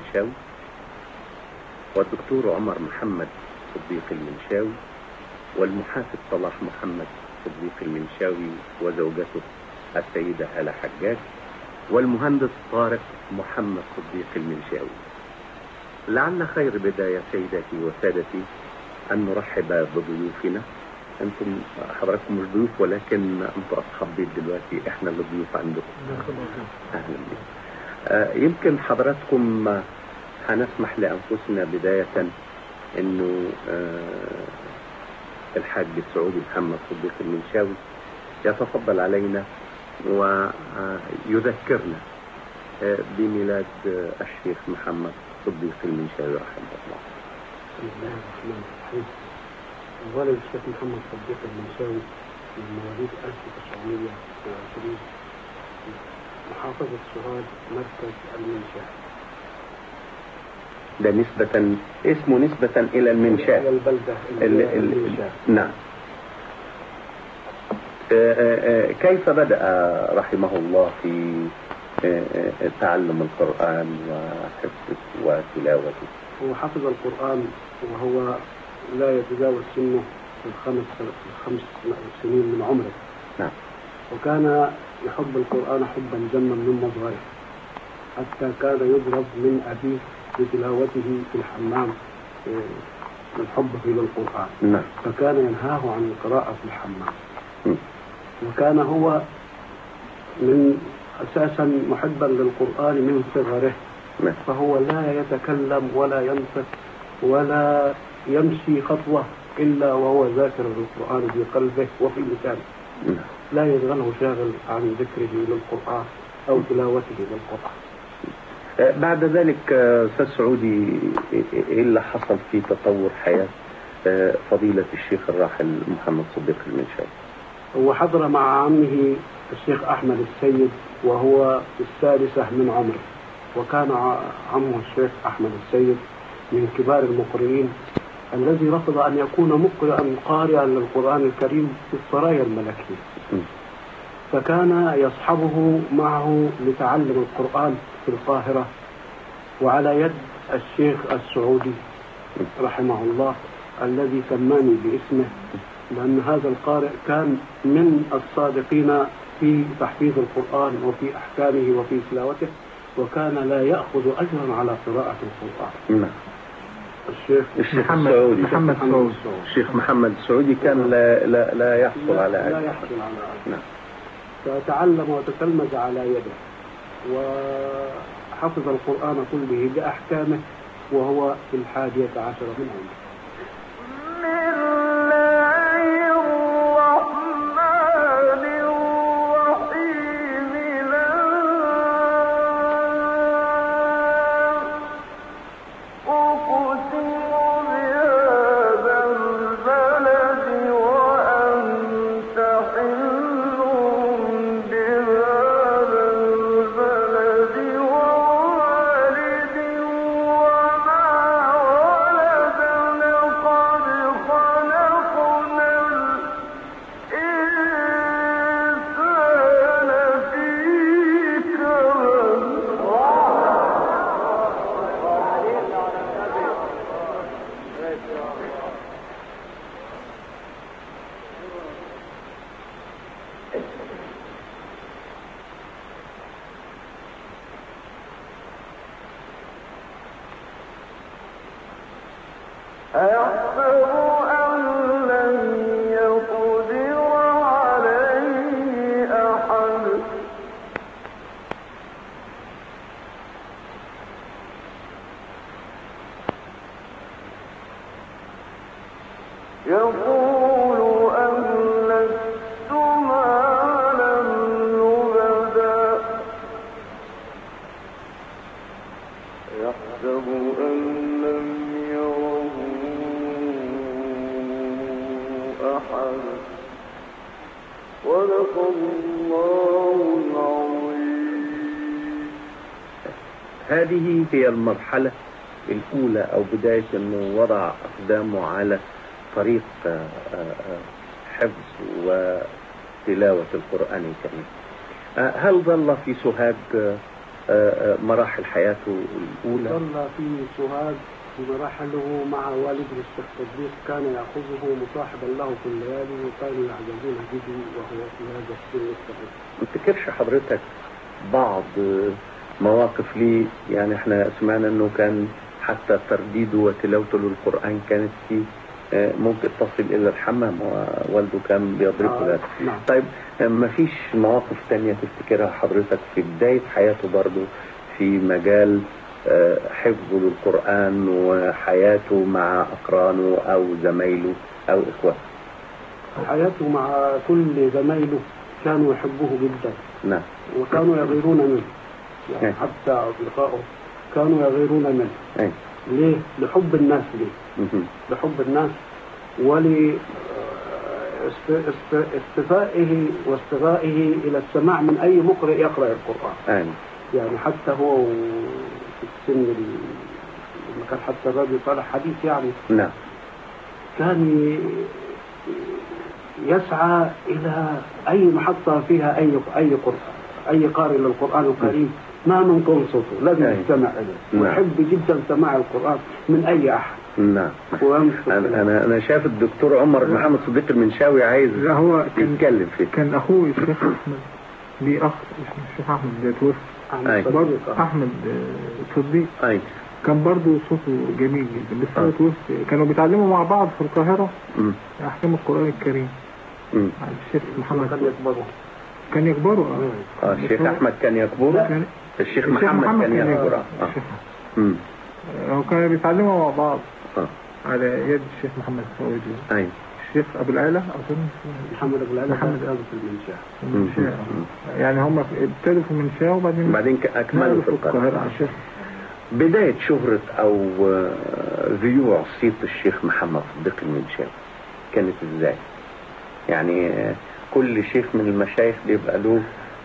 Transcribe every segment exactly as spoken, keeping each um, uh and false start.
المنشاوي، والدكتور عمر محمد صديق المنشاوي، والمحاسب صلاح محمد صديق المنشاوي وزوجته السيدة هالة حجاج، والمهندس طارق محمد صديق المنشاوي. لعل خير بداية سيداتي وسادتي أن نرحب بضيوفنا. أنتم حضراتكم مش ضيوف، ولكن أنتم أصحاب بيت دلوقتي، إحنا اللي ضيوف عندكم. أهلا بكم. آه يمكن حضراتكم هنسمح لأنفسنا بداية إنه آه الحاج السعودي محمد صديق المنشاوي يتفضل علينا ويذكرنا آه بميلاد آه الشيخ محمد صديق المنشاوي رحمه الله. بسم الله الرحمن الرحيم. أولا الشيخ محمد صديق المنشاوي من مواليد ألف وتسعمائة وعشرين، محافظة سوهاج، مركز المنشاة. ده نسبة اسمه نسبة إلى المنشاة، إلى البلدة المنشاة. نعم. كيف بدأ رحمه الله في تعلم القرآن وحفظه وتلاوته؟ هو حفظ القرآن وهو لا يتجاوز سنه الخمس الخمس سنين من عمره. نعم. وكان يحب القرآن حبا جما من صغره، حتى كان يضرب من أبيه بتلاوته في الحمام من حبه للقرآن. نعم. فكان ينهاه عن القراءة في الحمام. م. وكان هو من أساسا محبا للقرآن من صغره. نعم. فهو لا يتكلم ولا ينطق ولا يمشي خطوة إلا وهو ذاكر للقرآن في قلبه وفي لسانه. نعم. لا يشغله شاغل عن ذكره للقرآن أو تلاوته للقرآن. بعد ذلك أستاذ سعودي، إيه اللي حصل في تطور حياة فضيلة الشيخ الراحل محمد صديق المنشاوي؟ هو حضر مع عمه الشيخ أحمد السيد وهو السادسة من عمره، وكان عمه الشيخ أحمد السيد من كبار المقرئين الذي رفض أن يكون مقرئا قارئا للقرآن الكريم في السرايا الملكية. فكان يصحبه معه لتعلم القرآن في القاهرة وعلى يد الشيخ السعودي رحمه الله الذي سماني باسمه، لأن هذا القارئ كان من الصادقين في تحفيظ القرآن وفي أحكامه وفي تلاوته، وكان لا يأخذ أجرا على قراءة القرآن. نعم. الشيخ الشيخ السعودي محمد السعودي الشيخ محمد السعودي كان لا لا لا يحصل على لا يحصل على أجر. نعم. فتعلم وتتلمذ على يده وحفظ القرآن كله بأحكامه وهو في الحادية عشر من عمره. هذه هي المرحلة الأولى أو بداية أنه وضع أقدامه على طريق حفظ وتلاوة القرآن الكريم. هل ظل في سوهاج مراحل حياته الأولى؟ ظل في سوهاج بمراحله مع والده الشيخ صديق، كان يأخذه مصاحبا له في الليالي وكانوا يعجبون به وهو في هذا السن الصغير. ما تفتكرش حضرتك بعض مواقف ليه؟ يعني احنا سمعنا انه كان حتى ترديده وتلاوته للقرآن كانت فيه ممكن تصل الى الحمام ووالده كان بيضربه ذلك. آه نعم. طيب ما فيش مواقف تانية تفتكرها حضرتك في بداية حياته برضو في مجال حفظه للقرآن وحياته مع أقرانه أو زمايله أو إخوته؟ حياته مع كل زمايله كانوا يحبوه جدا. نعم. وكانوا يغيرون منه، يعني أي. حتى أصدقائه كانوا يغيرون منه. أي. ليه؟ لحب الناس ليه. لحب الناس ول استفائه واستغائه إلى السماع من أي مقرئ يقرأ القرآن. أي. يعني حتى هو في السن لما كان حتى الرجل طالع حديث يعني. نعم. كان يسعى إلى أي محطة فيها أي أي قرآن أي قارئ للقرآن الكريم ما من صوته لازم يستمع إليه. ويحب جدا سماع القرآن من أي أحد. نعم. أنا أنا أنا شايف الدكتور عمر محمد صديق المنشاوي عايز هو يتكلم فيه. كان أخوه الشيخ أحمد ليه أخ اسمه الشيخ أحمد ده توفى. برضه أحمد صديق. أي. كان برضه صوته جميل جدا بس هو توفى. كانوا بيتعلموا مع بعض في القاهرة أحكام القرآن الكريم. امم. الشيخ محمد كان يكبره. كان يكبره. اه الشيخ أحمد كان يكبره. الشيخ محمد, محمد كان يكبره. اه. امم. هو كانوا بيتعلموا مع بعض. اه. على يد الشيخ محمد سعود. اي. الشيخ ابو العلا اظن محمد ابو العلا محمد كان في المنشاه. يعني هم ابتدوا في المنشاه وبعدين بعدين اكملوا في القاهره. الشيخ بدايه شهره او ذيوع صيت الشيخ محمد صديق المنشاوي كانت ازاي؟ يعني كل شيخ من المشايخ بيبقى له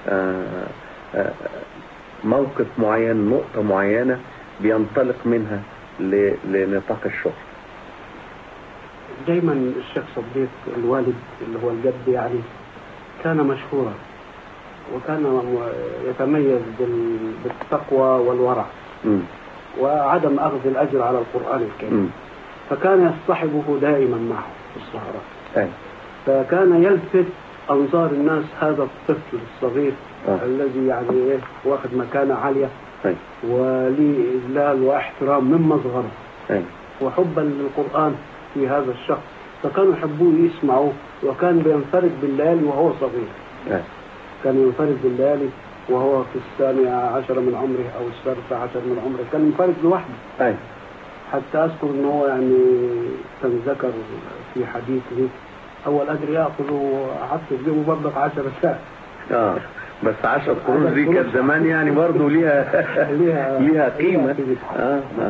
موقف معين، نقطه معينه بينطلق منها لنطاق الشهره. دايما الشيخ صديق الوالد اللي هو الجد يعني كان مشهورا وكان يتميز بالتقوى والورع م. وعدم أخذ الأجر على القرآن الكريم. م. فكان يصطحبه دائما معه في السهرات. أي. فكان يلفت أنظار الناس هذا الطفل الصغير أه. الذي يعني واخد مكانة عالية أي. وليه إذلال واحترام من مصغره وحبا للقرآن في هذا الشخص. فكانوا يحبوه يسمعوه وكان بينفرد بالليالي وهو صغير. أي. كان ينفرد بالليالي وهو في الثانية عشر من عمره أو الثالثة عشر من عمره كان ينفرد لوحده. أي. حتى أذكر أنه يعني كان ذكر في حديثه أول أجر يأخذ وعدت تجيبه مبلغ عشر ساعة. آه بس عشر قروش دي كانت زمان يعني برضه ليها ليها ليها قيمة. آه آه.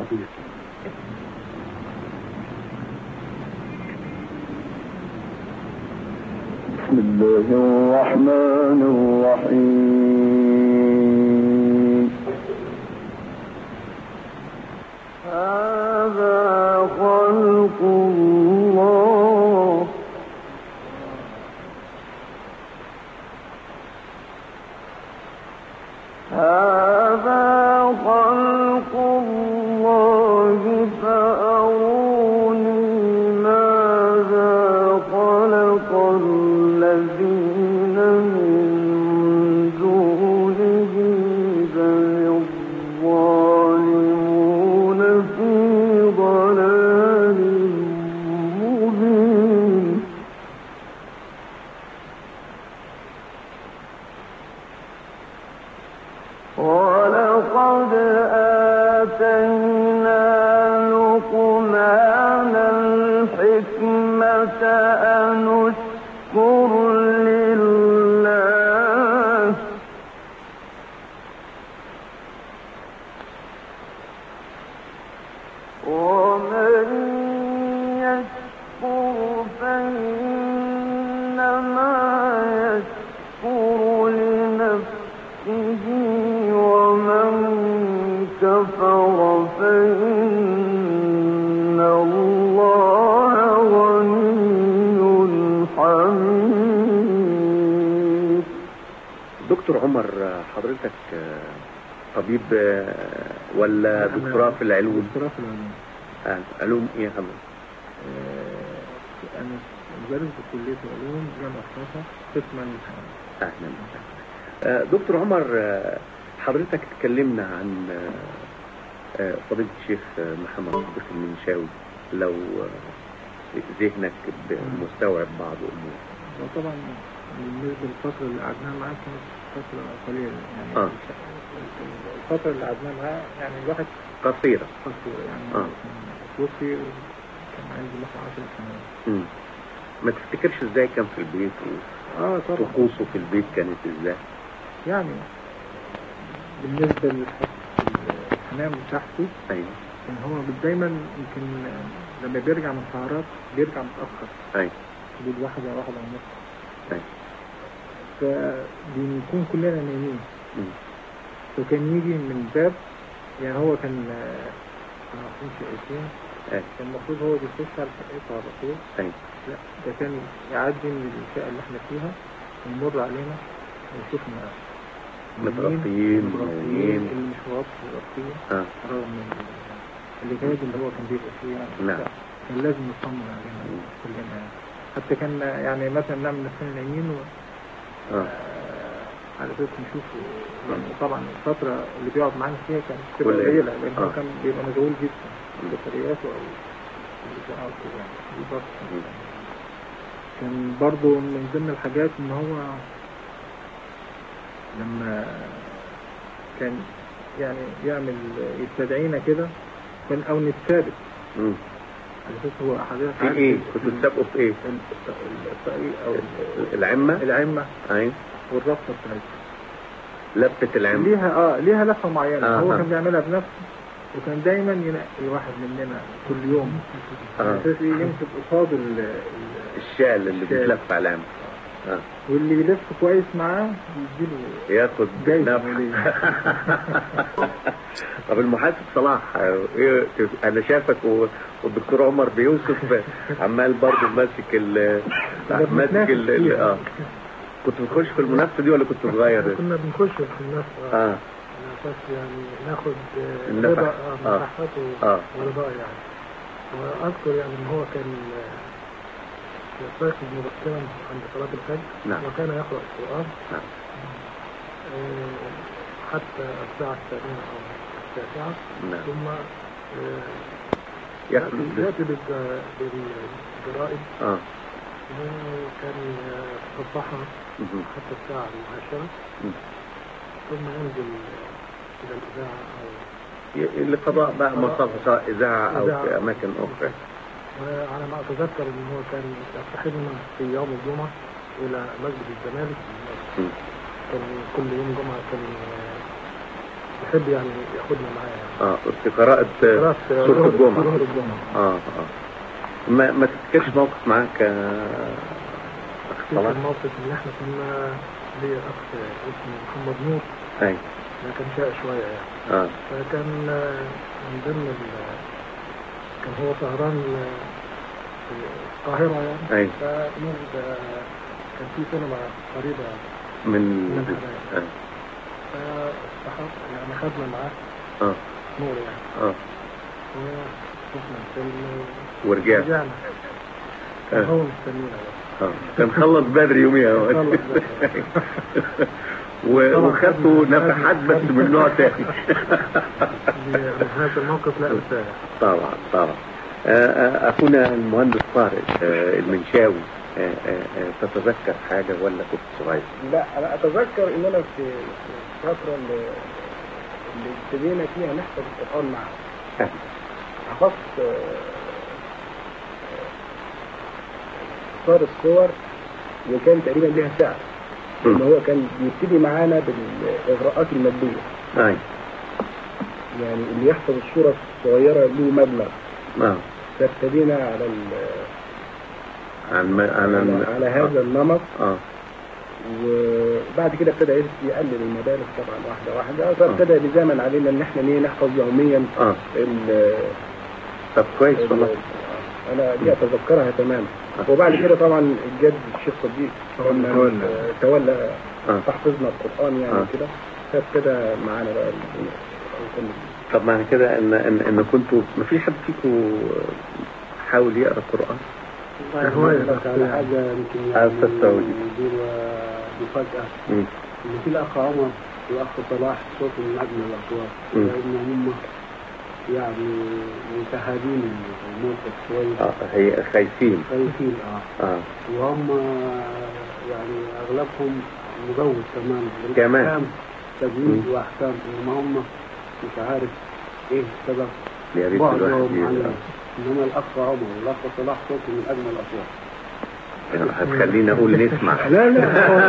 بسم الله الرحمن الرحيم. هذا خلق الله هذا خلق الله فأروني ماذا خلق الذين من دونه بل الظالمون في ضلال مبين. ولقد آتينا لقمان الحكمة أن اشكر لله ومن يشكر فإنما يشكر لنفسه ومن كفر فإن الله غني حميد. دكتور عمر، حضرتك طبيب آه، ولا دكتوراه في العلوم؟ دكتوراه في العلوم. آه. علوم ايه يا حضرتك؟ آه، انا مدرس بكليه العلوم جامعه حفصه قسم الامتحان. اهلا وسهلا. آه، دكتور عمر، آه، حضرتك اتكلمنا عن آه، آه، فضيلة الشيخ آه، محمد صديق المنشاوي، لو آه، ذهنك مستوعب بعض امور. وطبعا بالنسبه للفتره اللي قعدناها معاه كانت فتره قليله يعني. آه. الفتره اللي قعدناها معاه يعني الواحد قصيرة. قصيره يعني. آه. توفي كان عندي مثلا عشر سنوات. مم. ما تفتكرش ازاي كان في البيت اه طبعا. وطقوسه في البيت كانت ازاي؟ يعني بالنسبة للحنان بتاعته، ايوه، كان هو دايما يمكن لما بيرجع من سهرات بيرجع متأخر. ايوه، حدود واحدة واحدة ونص. ايوه. فبنكون كلنا نايمين. مم. وكان يجي من الباب، يعني هو كان عارفين شقتين. ايوه. كان المفروض هو بيخش على شقته على طول. ايوه. لا، ده كان يعدي من الشقة اللي احنا فيها ويمر علينا ويشوفنا متغطيين متغطيين، اللي مش مغطي متغطيين. اه رغم الإجهاد اللي هو كان بيبقى فيه يعني. نعم. كان لازم نطمن علينا كلنا يعني. حتى كان يعني مثلا نعمل نفسنا نايمين و اه على اساس نشوف يعني. طبعا الفترة اللي بيقعد معانا فيها كانت بتبقى كل- قليلة، لأن هو آه. كان بيبقى مشغول جدا بسفرياته أو الإذاعات كده يعني. دي برضه كان برضه من ضمن الحاجات إن هو لما كان يعني يعمل يستدعينا كده كان أو نتثابت مم. على اساس هو حضرتك في ايه؟ كنتوا تسابقوا في ايه؟ الطريق أو العمة؟ العمة ايوه. والرفة بتاعتها لفة العمة ليها اه ليها لفة معينة. آه. هو كان بيعملها بنفسه، وكان دايما ينقي واحد مننا كل يوم آه. على اساس يمسك قصاد ال- ال- الشال اللي الشال. بيتلف على العمة. اه واللي يلف كويس معاه يديله ياخد جايزة نفع. مالية. طب المحاسب صلاح، آه، ايه انا شافك و- والدكتور عمر بيوسف عمال برضه ماسك ال ماسك ال ال- اه كنت بتخش في المنافسة دي ولا كنت صغير؟ كنا بنخش في الناس اه على اساس يعني ناخد آه، النفع. رضا آه. آه، مساحته آه. ورضاه يعني. واذكر يعني ان هو كان آه، يستيقظ مبكرا عند صلاة الفجر. نعم. وكان يقرأ القرآن نعم. آه، حتى الساعة الثامنة أو التاسعة. نعم. ثم آه، ياخد يأتي يأتي بالج- بالجرائد. اه وكان يتصبحها مهم. حتى الساعة العاشرة. مم. ثم ينزل إلى الإذاعة أو ي- لقضاء بقى مصالح سواء إذاعة أو إذاعة. في أماكن أخرى. وعلى ما أتذكر إن هو كان يصطحبنا في يوم الجمعة إلى مسجد الزمالك. مم. كان كل يوم جمعة كان يحب يعني ياخدنا معاه يعني. اه في قراءة خلاص، سورة الجمعة. سورة الجمعة. اه اه ما ما تفتكرش موقف معاك آه، أخ في صلاح؟ الموقف اللي احنا كنا ليا أخ اسمه محمد نور. أي كان شقي شوية يعني. اه فكان من ضمن ال- كان هو سهران في القاهرة يعني. أي فنور كان في سينما قريبة من من الحدائق. آه. فاستحق يعني خدنا معاه اه نور يعني. اه وشفنا الفيلم ورجعت. ورجعنا. كان آه. هو مستنينا بقى. اه كان خلص بدري يوميها هو. خلص بدري. و- وخدته نفحات بس من نوع تاني. يعني هذا الموقف لا انساه. طبعا طبعا. آه، آه، أخونا المهندس طارق آه، المنشاوي، آه، آه، آه، تتذكر حاجة ولا كنت صغير؟ لا انا اتذكر ان انا في في الفتره اللي اللي ابتدينا فيها نحفظ القران معاه. آه. حفظت صار الصور وكان تقريبا ليها ساعه. ان هو كان بيبتدي معانا بالاغراءات الماديه. أي يعني اللي يحفظ الصوره الصغيره له مبلغ. نعم. فابتدينا على ال عن ما على, عن على هذا النمط. اه وبعد كده ابتدى يقلل المبالغ طبعا واحده واحده. فابتدى بزمن علينا ان احنا ليه نحفظ يوميا. اه ال طب كويس والله. انا دي اتذكرها تماما. وبعد كده طبعا الجد الشيخ صديق تولى. تولى آه. تحفظنا القران يعني آه. كده. كانت كده معانا بقى. طب معنى كده ان ان, إن كنتوا ما في حد فيكم حاول يقرا القرآن؟ هو على حاجة يمكن يعني دي مفاجأة إن في الأخ عمر والأخ صلاح صوت من أجمل الأصوات، لأن هم يعني متهادين الموقف شوية. اه هي خايفين خايفين اه, آه. وهم يعني أغلبهم مجوز كمان كمان تجويد وأحكام، إنما هم مش عارف إيه السبب بعدهم عن. إنما الأخ عمر والأخ صلاح صوت من أجمل الأصوات. هتخلينا أقول نسمع. لا لا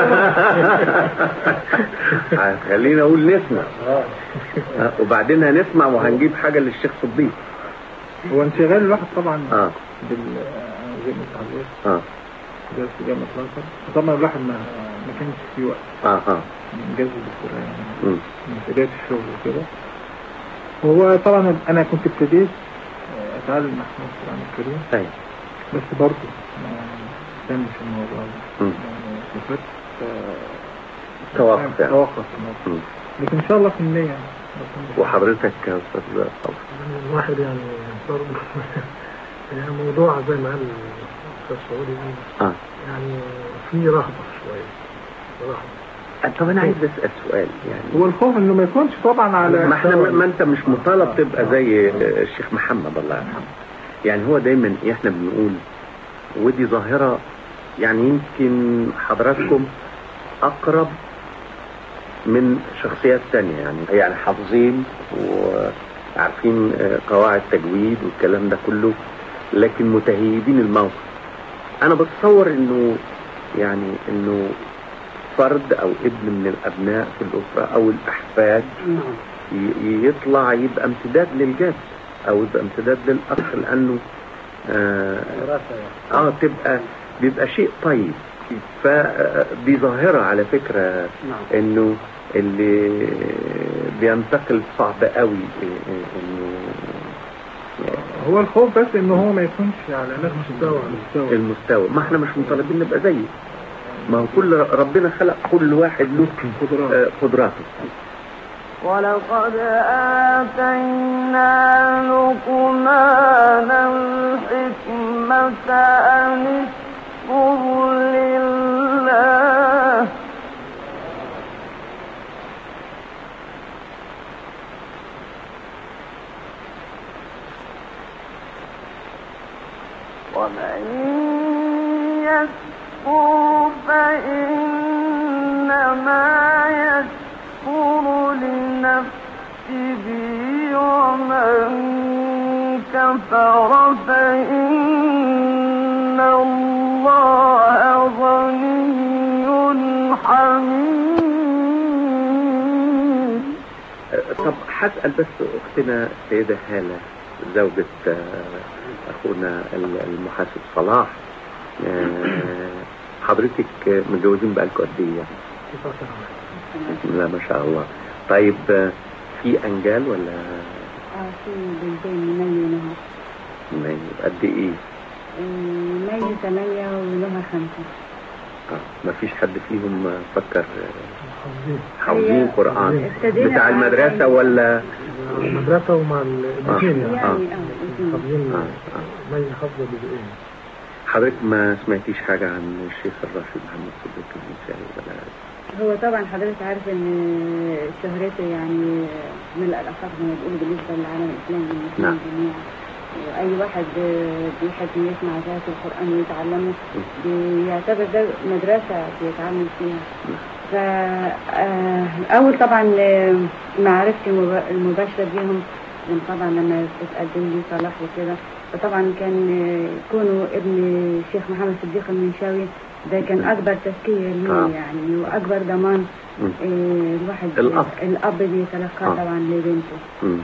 هتخلينا أقول نسمع. وبعدين هنسمع وهنجيب حاجة للشيخ صديق. هو انشغال الواحد طبعا اه بال زي ما اتعودت اه درس جامعة الأزهر، طبعا الواحد ما ما كانش في وقت اه اه من جذب القرآن من بداية الشغل وكده. وهو طبعا أنا كنت ابتديت أتعلم محمود القرآن الكريم أي. بس برضه ما كانش الموضوع يعني وفات توقف يعني. توقف لكن إن شاء الله في النية. وحضرتك يا أستاذ صالح؟ الواحد يعني برضه يعني موضوع زي ما قال الأستاذ سعودي آه. يعني في رهبة شوية رهبة. طب أنا عايز أسأل سؤال يعني هو الخوف إنه ما يكونش طبعا على ما احنا ما أنت مش مطالب تبقى زي الشيخ محمد الله يرحمه. يعني هو دايما احنا بنقول ودي ظاهرة يعني يمكن حضراتكم أقرب من شخصيات تانية يعني يعني حافظين وعارفين قواعد تجويد والكلام ده كله، لكن متهيبين الموقف. أنا بتصور إنه يعني إنه فرد أو ابن من الأبناء في الأسرة أو الأحفاد يطلع يبقى امتداد للجد أو يبقى امتداد للأخ، لأنه آه, آه تبقى بيبقى شيء طيب. فدي ظاهرة على فكرة إنه اللي بينتقل صعب قوي إنه هو الخوف بس إنه هو ما يكونش على نفس المستوى المستوى. ما احنا مش مطالبين نبقى زيه، ما هو كل ربنا خلق كل واحد له قدراته. ولقد آتينا لقمان الحكمة أن اشكر لله ومن يشكر فإنما يشكر لنفسه ومن كفر فإن الله غني حميد. طب هسأل بس أختنا السيدة هالة زوجة أخونا المحاسب صلاح، حضرتك متجوزين بقالكم قد ايه يعني؟ بسم الله ما شاء الله. طيب في انجال ولا؟ اه في بنتين مي ونهى. مي قد ايه؟ مي ثمانية ونهى خمسة. اه ما فيش حد فيهم فكر حافظين قرآن بتاع المدرسة ولا؟ المدرسة ومع الاثنين يعني. يعني اه حافظين مي حافظة بجزئين. حضرتك ما سمعتيش حاجة عن الشيخ الراشد محمد صديق المنشاوي ولا؟ هو طبعا حضرتك عارف ان شهرته يعني من الألفاظ زي ما بيقولوا بالنسبة للعالم الإسلامي والمسلمين جميعا، وأي واحد بيحب يسمع ذات القرآن ويتعلمه بيعتبر ده مدرسة بيتعلم فيها. فأول طبعا معرفتي المباشرة بيهم طبعا لما اتقدم لي صلاح وكده، فطبعا كان يكونوا ابن الشيخ محمد صديق المنشاوي ده كان أكبر تزكية لي يعني وأكبر ضمان إيه الواحد الأب, الأب بيتلقاه طبعا لبنته.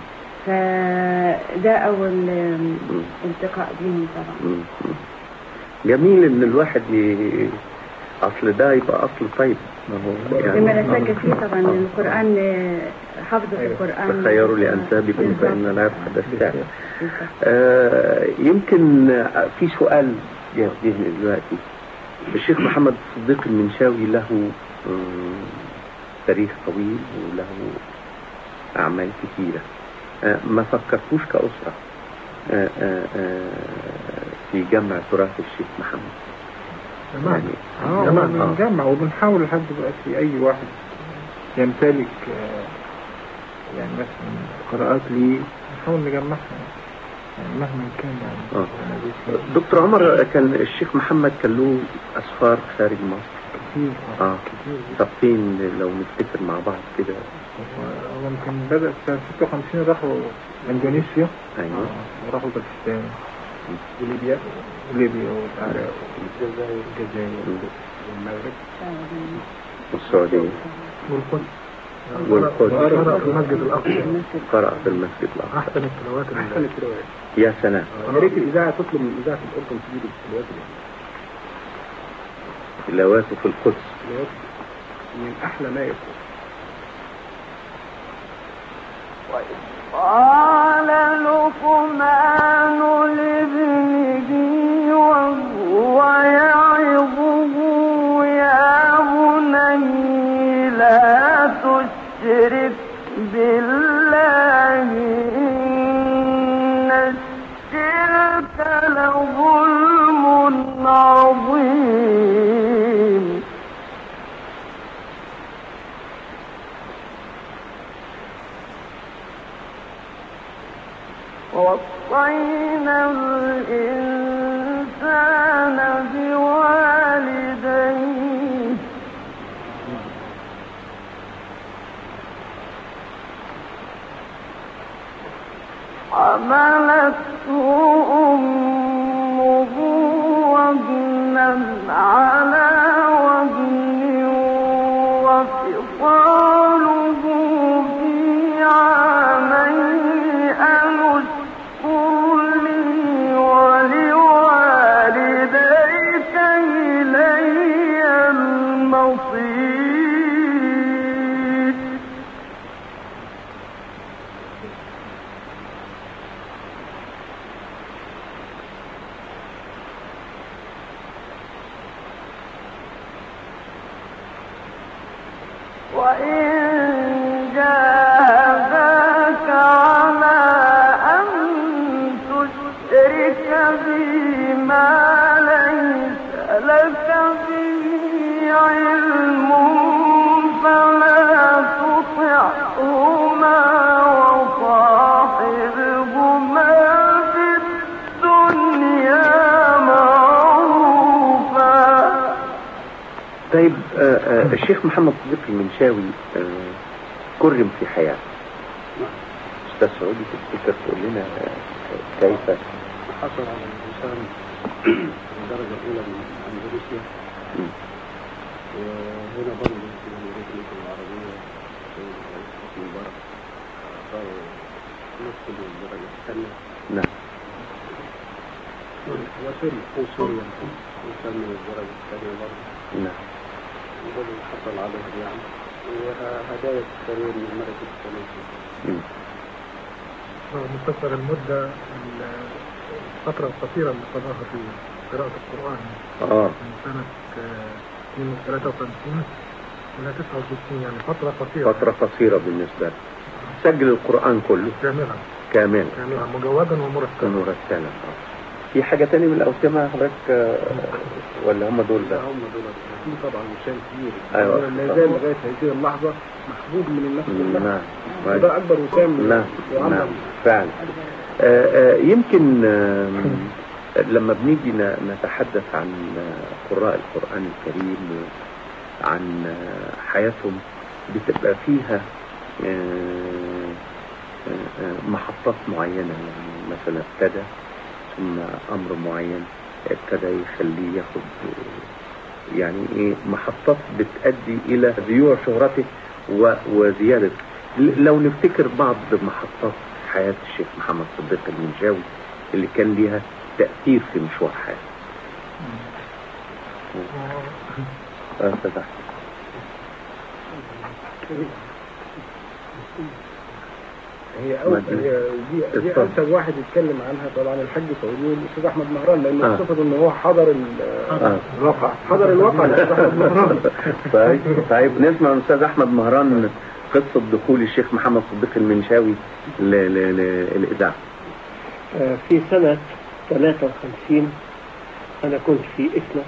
فده أول التقاء بيهم طبعا. جميل إن الواحد ي... أصل ده يبقى أصل طيب. يعني لما نسجل فيه طبعا القرآن حفظ القرآن تخيروا لأنسابكم فإن لا يفقد الساعة. آه يمكن في سؤال يهديني دلوقتي. الشيخ محمد صديق المنشاوي له تاريخ طويل وله أعمال كثيرة. آه ما فكرتوش كأسرة آه آه آه في جمع تراث الشيخ محمد؟ يعني اه بنجمع وبنحاول لحد دلوقتي أي واحد يمتلك آه يعني مثلا قراءات لي نحاول نجمعها يعني مهما كان يعني. آه. دكتور عمر، كان الشيخ محمد كان له أسفار خارج مصر كتير اه كتير. طب فين لو نفتكر مع بعض كده؟ هو يمكن بدأ سنة ستة وخمسين راحوا اندونيسيا. ايوه. وراحوا باكستان وليبيا وليبيا والعراق والجزائر والجزائر والمغرب والسعودية والقدس. والقدس قرأ في المسجد الأقصى. قرأ في المسجد الأقصى. أحسن التلاوات. أحسن التلاوات. يا سلام. يا ريت الإذاعة تطلب من إذاعة الأردن تجيب التلاوات تلاواته في القدس من أحلى ما يكون. قال لقمان لابنه وهو يعظه يا بني لا تشرك بالله إن الشرك لظلم عظيم. ووصينا الإنسان بوالديه حملته أمه وهنا على وهن وفصاله في عامين أن اشكر لي ولوالديك إلي المصير. وإن جاهداك على أن تشرك بي ما ليس لك به علم فلا تطعهما وصاحبهما في الدنيا معروفا. طيب آه آه الشيخ محمد صديق المنشاوي آه كرم في حياته. أستاذ سعودي تفتكر تقول لنا آه كيف حصل على الإنسان الدرجة الأولى من أندونيسيا، وهنا برضه في جمهورية مصر العربية في الرئيس مبارك أعطاه نصف الدرجة الثانية. نعم. وسوريا وسوريا وسمي الدرجة الثانية برضه. نعم. وبرضه حصل عليها يعني وهدايا كثيرين من الملكة الثلاثية. مختصر المدة الفترة القصيرة اللي قضاها في قراءة القرآن آه. من سنة ثلاثة وخمسين إلى تسعة وستين، يعني فترة قصيرة. فترة قصيرة بالنسبة له. سجل القرآن كله كاملا كاملا كاملا مجودا ومرتبا. مرتبا. في حاجة تاني من الأوسمة حضرتك ولا هم دول؟ لا هم دول. في طبعا مشان كبير. أيوة. لا يزال لغاية هذه اللحظة محبوب من الناس كلها. نعم. وده أكبر وسام. نعم. نعم فعلا. آآ آآ يمكن آآ لما بنيجي نتحدث عن قراء القرآن الكريم عن حياتهم بتبقى فيها محطات معينة، يعني مثلا ابتدى ثم أمر معين ابتدى يخليه ياخد يعني ايه محطات بتؤدي إلى ذيوع شهرته وزيادة. لو نفتكر بعض محطات حياة الشيخ محمد صديق المنشاوي اللي كان ليها تأثير في مشوار حياته. اه فتح. هي أول هي دي, دي أنسب واحد يتكلم عنها طبعا الحاج سعودي والأستاذ أحمد مهران، لأنه آه. صفته إنه هو حضر آه. الواقع حضر الواقع الأستاذ أحمد مهران. طيب طيب نسمع الأستاذ أحمد مهران قصة دخول الشيخ محمد صديق المنشاوي للإذاعة. في سنة ثلاثة وخمسين أنا كنت في إسنا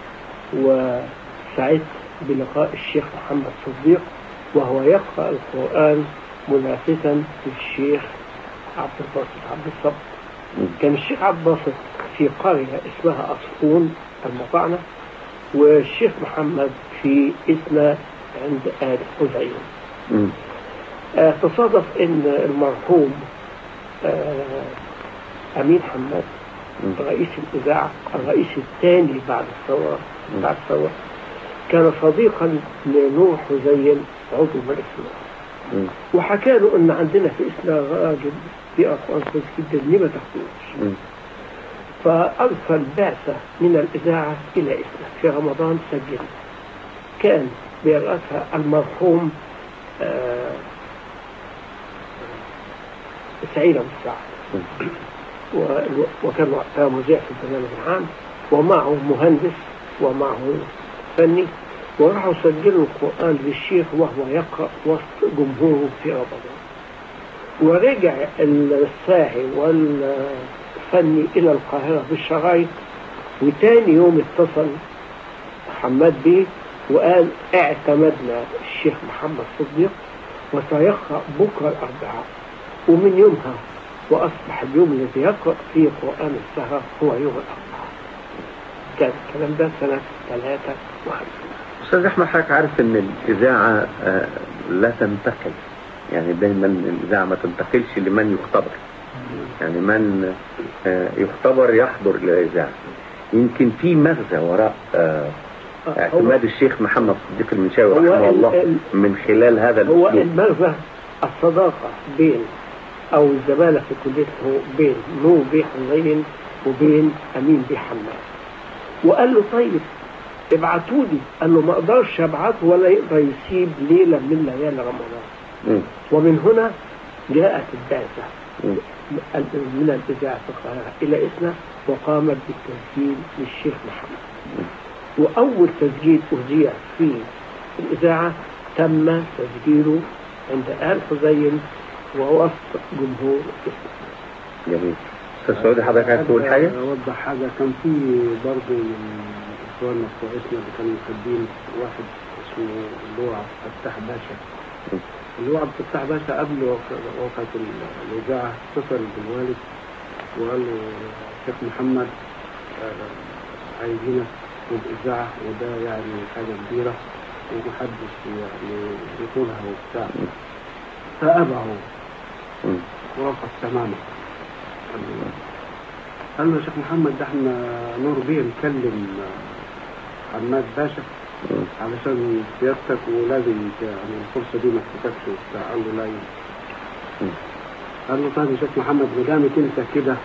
وسعدت بلقاء الشيخ محمد صديق وهو يقرأ القرآن منافسا للشيخ عبد الباسط عبد الصبر. كان الشيخ عبد الباسط في قرية اسمها أصفون المطعنة، والشيخ محمد في إسنا عند آل خزيمة. آه تصادف ان المرحوم آه امين حماد رئيس الاذاعه الرئيس الثاني بعد الثوره بعد الثوره كان صديقا لنور حزين عضو مجلس النواب، وحكى له ان عندنا في اسنا راجل بيقرا قرآن كويس جدا ليه ما تاخدوش. فارسل بعثه من الاذاعه الى اسنا في رمضان سجل كان بيرأسها المرحوم آه سعيد أبو السعد، وكان وقتها مذيع في البرنامج العام ومعه مهندس ومعه فني، وراحوا سجلوا القرآن للشيخ وهو يقرأ وسط جمهوره في رمضان. ورجع الساعي والفني إلى القاهرة بالشرايط، وتاني يوم اتصل محمد بيه وقال اعتمدنا الشيخ محمد صديق وسيقرأ بكرة الأربعاء. ومن يومها وأصبح اليوم الذي يقرأ فيه قرآن السهرة هو يوم الأربعاء. كان الكلام ده سنة ثلاثة وخمسين. أستاذ أحمد حضرتك عارف إن الإذاعة لا تنتقل، يعني دايما الإذاعة ما تنتقلش لمن يختبر، يعني من يختبر يحضر إلى الإذاعة. يمكن في مغزى وراء اعتماد الشيخ محمد صديق المنشاوي رحمه الله من خلال هذا الأسلوب. هو المغزى الصداقة بين أو الزمالة في كليته بين نور بيه حزين وبين أمين بيه حماد، وقال له طيب ابعتوا لي، قال له ما اقدرش ابعته ولا يقدر يسيب ليلة من ليالي رمضان. ومن هنا جاءت البعثة من الإذاعة في القاهرة إلى إسنا وقامت بالتسجيل للشيخ محمد. وأول تسجيل أذيع في الإذاعة تم تسجيله عند آل حزين ووسط جمهور إسنا. جميل. أستاذ سعودي حضرتك عايز تقول حاجة؟ أوضح حاجة. كان في برضه من إخواننا بتوع إسنا اللي كانوا مسجلين واحد اسمه اللي هو عبد الفتاح باشا. اللي هو عبد الفتاح باشا قبل وقت الإذاعة اتصل بالوالد وقال له الشيخ محمد عايزينك في الإذاعة وده يعني حاجة كبيرة ومحدش يعني يقولها وبتاع. فأبى هو ورفض تماما. قال له يا شيخ محمد ده احنا نور بيه نكلم حماد باشا علشان سيادتك ولازم يعني الفرصة دي ما تفوتكش وبتاع. قال له لا يمكن. قال له طيب يا شيخ محمد ما دامك انت كده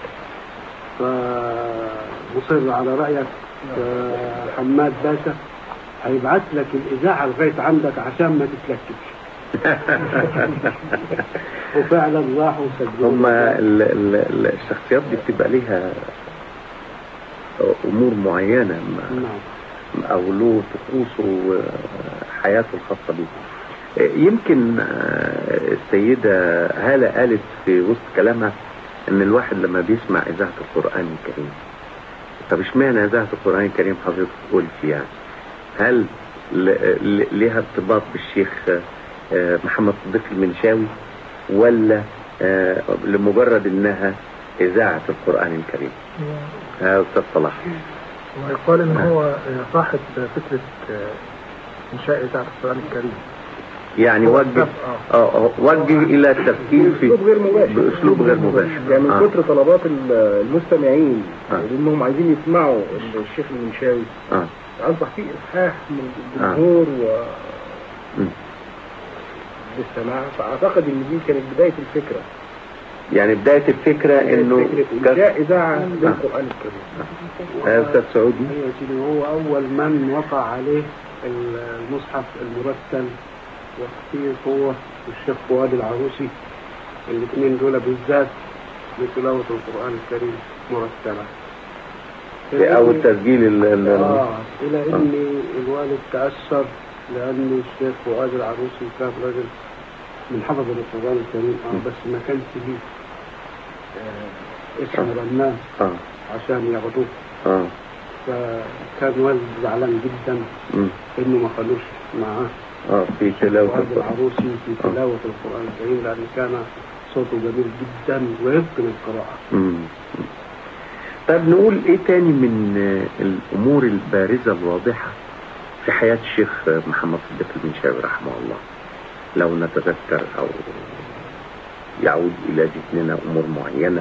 فمصر على رأيك حماد باشا هيبعت لك الإذاعة لغاية عندك عشان ما تتلككش. وفعلا راحوا سجلوا. هم الشخصيات دي بتبقى ليها أمور معينة أو له طقوسه وحياته الخاصة به. يمكن السيدة هالة قالت في وسط كلامها إن الواحد لما بيسمع إذاعة القرآن الكريم، طب اشمعنى إذاعة القرآن الكريم حضرتك قلت يعني؟ هل لها ارتباط بالشيخ محمد صديق المنشاوي ولا لمجرد إنها إذاعة القرآن الكريم؟ هذا أستاذ صلاح. ويقال إن هو صاحب فكرة إنشاء إذاعة القرآن الكريم، يعني وجه اه وجه الى التفكير في باسلوب غير مباشر باسلوب غير مباشر يعني من كتر آه. طلبات المستمعين آه. انهم عايزين يسمعوا الشيخ المنشاوي اه اصبح في الحاح من الجمهور آه. و للسماع. فاعتقد ان دي كانت بدايه الفكره، يعني بدايه الفكره انه انشاء اذاعه للقران الكريم. يا استاذ سعودي ايوه سيدي، هو اول من وقع عليه المصحف المرتل وفيه هو الشيخ فؤاد العروسي الاثنين دول بالذات لتلاوة القرآن الكريم مرتبة. أو التسجيل ال ال آه إلى إن الوالد تأثر لأن الشيخ فؤاد العروسي كان رجل من حفظ القرآن الكريم آه بس ما كانش ليه آه اسم رنان آه. عشان ياخدوه آه. فكان والد زعلان جدا م. إنه ما خلوش معاه آه في تلاوة فؤاد العروسي في تلاوة القرآن الكريم لأن كان صوته جميل جدا ويتقن القراءة. م. طيب نقول ايه تاني من الامور البارزة الواضحة في حياة الشيخ محمد صديق المنشاوي رحمه الله، لو نتذكر او يعود الى ذهننا امور معينة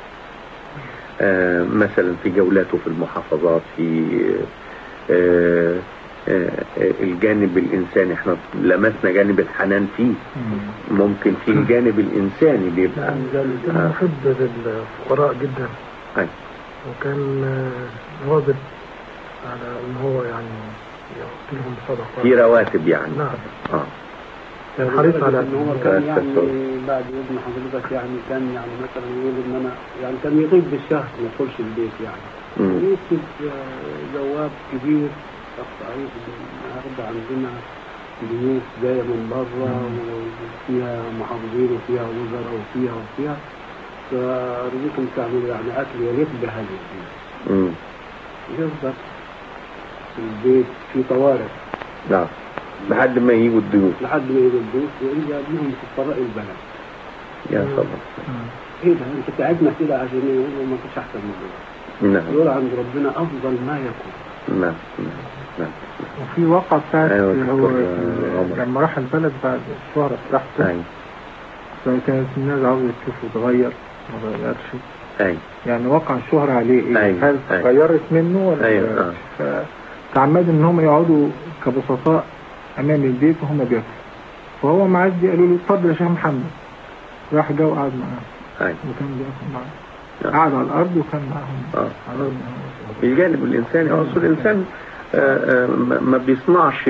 آه مثلا في جولاته في المحافظات، في آه آه الجانب الانساني احنا لمسنا جانب الحنان فيه، ممكن في الجانب الانساني بيبقى كان محب للفقراء جدا أي. وكان واظب على ان هو يعني يعطي لهم صدقه في رواتب يعني. نعم. اه حريص على ان هو كان يعني بعد ابن حضرتك يعني كان يعني مثلا يقول ان انا يعني كان يغيب بالشهر ما يدخلش البيت يعني ويكتب جواب كبير تقطعيه النهارده عندنا ضيوف جايه من بره وفيها محافظين وفيها وزراء وفيها وفيها فرجيكم تعملوا يعني أكل يليق بهذه البيت. يفضل في البيت في طوارئ. نعم. لحد ما يجوا الضيوف. لحد ما يجوا الضيوف وإذا بهم فقراء البلد. يا طبعا. إيه ده أنت تعبنا كده عشان يقولوا ما فيش أحسن من كده. نعم. يقول عند ربنا أفضل ما يكون. نعم. نعم. وفي واقع بتاعت أيوة هو لما راح البلد بعد الشهرة بتاعته. أيوة. فكانت الناس عاوزة تشوفه يتغير ما غيرش. أيوة. يعني وقع الشهرة عليه إيه؟ أيوة. هل أيوة. غيرت منه ولا أيوة. فتعمد إن هم يقعدوا كبسطاء أمام البيت وهم بياكلوا، فهو معدي قالوا له اتفضل يا شيخ محمد، راح جا وقعد معاهم. أيوة. وكان بياكل معاهم. قعد على الأرض وكان معاهم. آه. على الأرض. الجانب الإنساني أصل الإنسان آآ آآ ما بيصنعش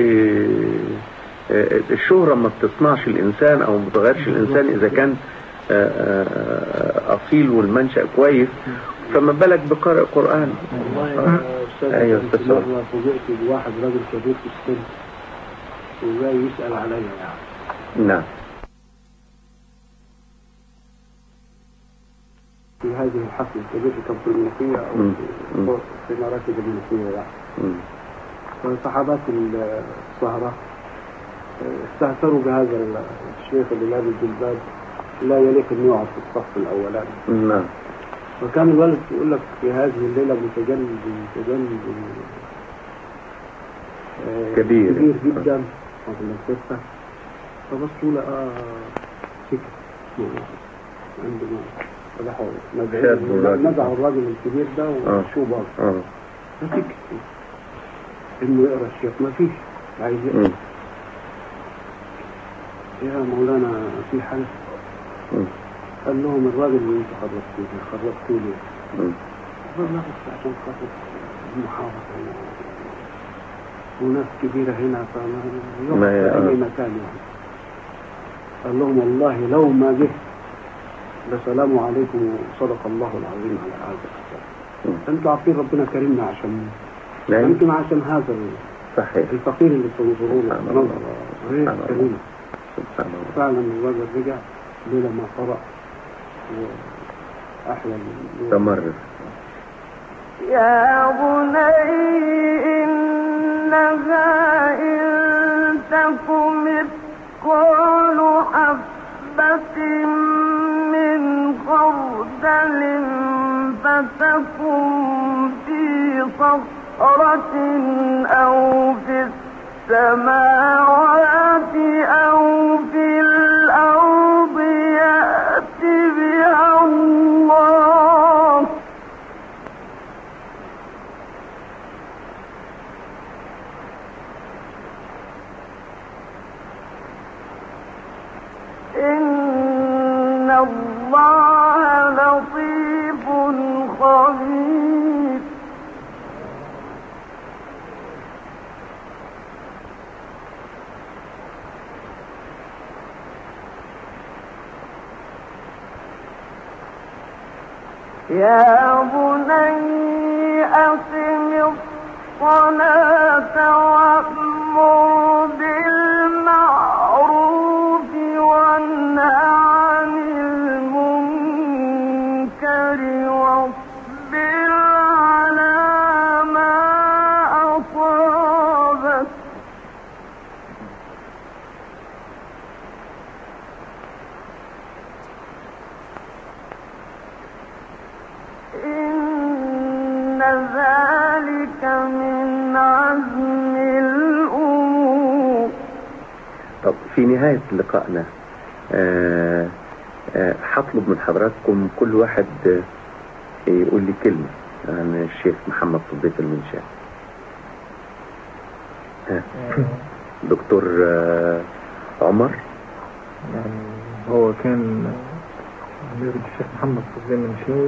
الشهرة، ما بتصنعش الإنسان أو ما بتغيرش الإنسان إذا كان أصيل والمنشأ كويس، فما بالك بقارئ قرآن. والله يا أستاذ أيوة مرة فوجئت بواحد راجل كبير في السن وجاي يسأل عليا يعني. نعم. في هذه الحفلة الكبيرة كان في المنوفية أو في مراكز المنوفية يعني. فصحابات السهرة استهتروا بهذا الشيخ اللي لابس الجلباب لا يليق انه يقعد في الصف الاولاني. نعم. وكان الوالد يقول لك في هذه الليله متجلد متجلد كبير كبير جدا قبل القصه فبصوا له اه سكت عندما فتحوا نزعوا الراجل الكبير ده وشو بقى فسكت انه يقرا الشيخ ما فيش عايز يقرا. يا مولانا في حاجة قال لهم الراجل اللي انت خرجتوه خرجتوه ليه؟ قال لا بس عشان خاطر المحافظة وناس كبيرة هنا فما يوقف أي مكان يعني. قال لهم والله لو ما جه لسلام عليكم وصدق الله العظيم على هذا. انتوا عارفين ربنا كرمنا عشان يمكن عشان هذا صحيح الفقير اللي تنظرونه نظرة غير كريمة. فعلا الرجل رجع لولا ما قرأ وأحلى تمر. يا بني إنها إن تك مثقال حبة من خردل فتكن في صخرة أو في السماوات أو في الأرض يأت بها الله إن الله لطيف خبير. يا بني أقم الصلاة وأمر بالمعروف وانهى عن المنكر واصبر على ما أصابك إن ذلك من عزم الأمور. طب في نهاية لقائنا آه آه هطلب من حضراتكم كل واحد آه يقول لي كلمة عن الشيخ محمد صديق المنشاوي. آه. دكتور آه عمر. يعني هو كان الشيخ محمد صديق المنشاوي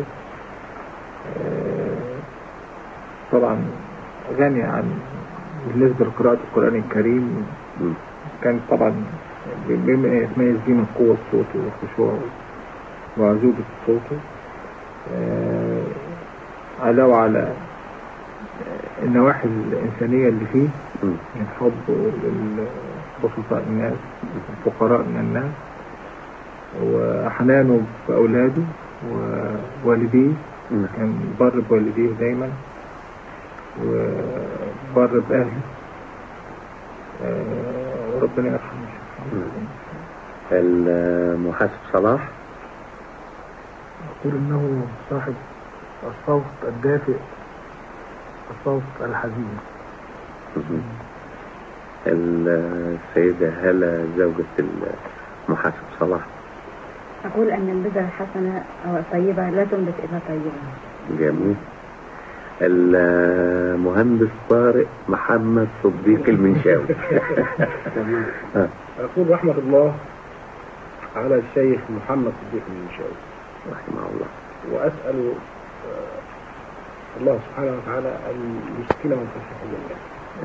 طبعا غني عن بالنسبة لقراءة القرآن الكريم. كان طبعا بما يتميز به من قوة صوته وخشوعه وعذوبة صوته، علاوة على النواحي الإنسانية اللي فيه من حبه للبسطاء الناس الفقراء من الناس وحنانه بأولاده ووالديه. كان بر بوالديه دايما وبر بأهله وربنا يرحمه. المحاسب صلاح أقول إنه صاحب الصوت الدافئ، الصوت الحزين. السيدة هالة زوجة المحاسب صلاح أقول أن البذرة الحسنة أو الطيبة لا تنبت إلا طيبة. جميل. المهندس طارق محمد صديق المنشاوي. أقول رحمة الله على الشيخ محمد صديق المنشاوي رحمه الله، وأسأل الله سبحانه وتعالى أن يسكنه في الجنة.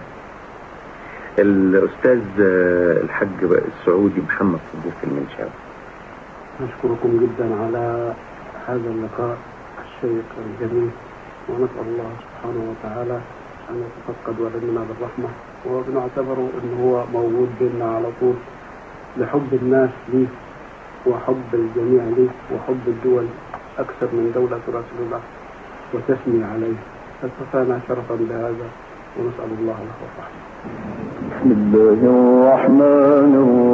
الأستاذ الحاج السعودي محمد صديق المنشاوي. نشكركم جدا على هذا اللقاء الشيق الجميل، ونسأل الله سبحانه وتعالى أن يتفقد ولدنا بالرحمة، وبنعتبره أنه هو موجود بيننا على طول لحب الناس ليه وحب الجميع ليه وحب الدول أكثر من دولة رسول الله وتسمي عليه، فكفانا شرفا بهذا ونسأل الله له الرحمة. بسم الله الرحمن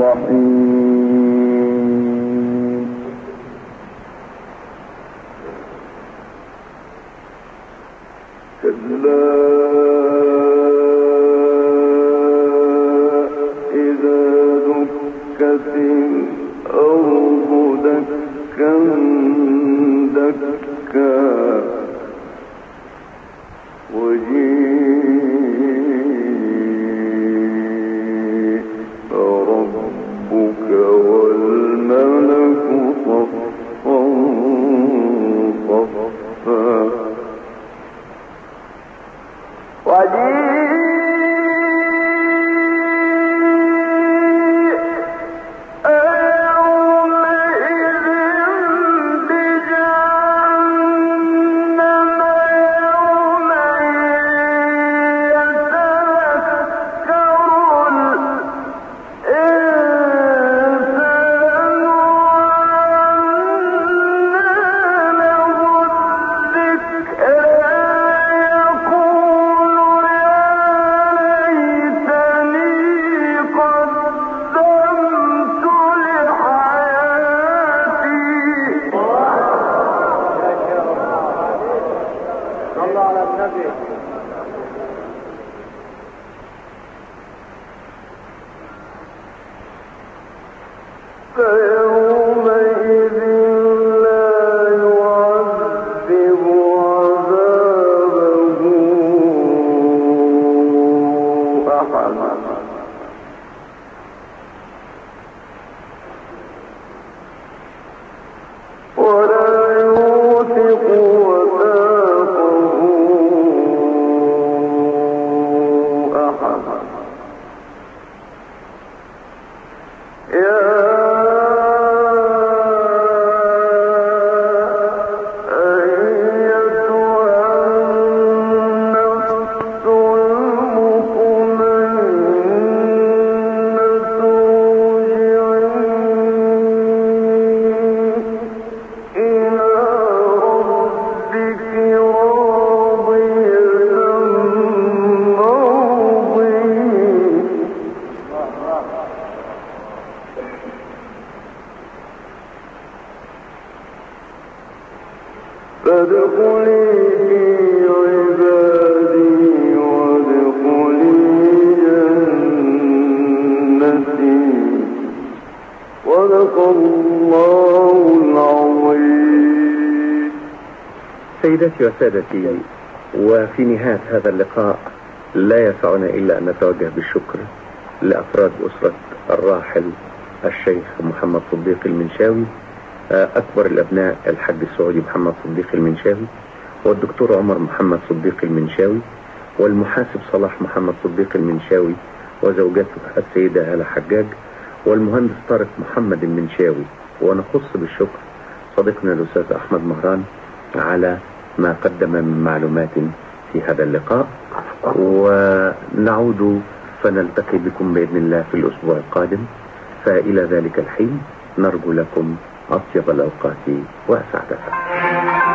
الرحيم. كلا إذا دكت الأرض دكا دكا وجيء ربك والملك صفا صفا وجيء ولا يوثق وثاقه فادخلي في عبادي وادخلي جنتي صدق الله العظيم. سيداتي وسادتي، وفي نهاية هذا اللقاء لا يسعنا إلا أن نتوجه بالشكر لأفراد أسرة الراحل الشيخ محمد صديق المنشاوي، أكبر الأبناء الحاج السعودي محمد صديق المنشاوي، والدكتور عمر محمد صديق المنشاوي، والمحاسب صلاح محمد صديق المنشاوي وزوجته السيدة هالة حجاج، والمهندس طارق محمد المنشاوي. ونخص بالشكر صديقنا الأستاذ أحمد مهران على ما قدم من معلومات في هذا اللقاء، ونعود فنلتقي بكم بإذن الله في الأسبوع القادم. فإلى ذلك الحين نرجو لكم أطيب الأوقات وأسعدها.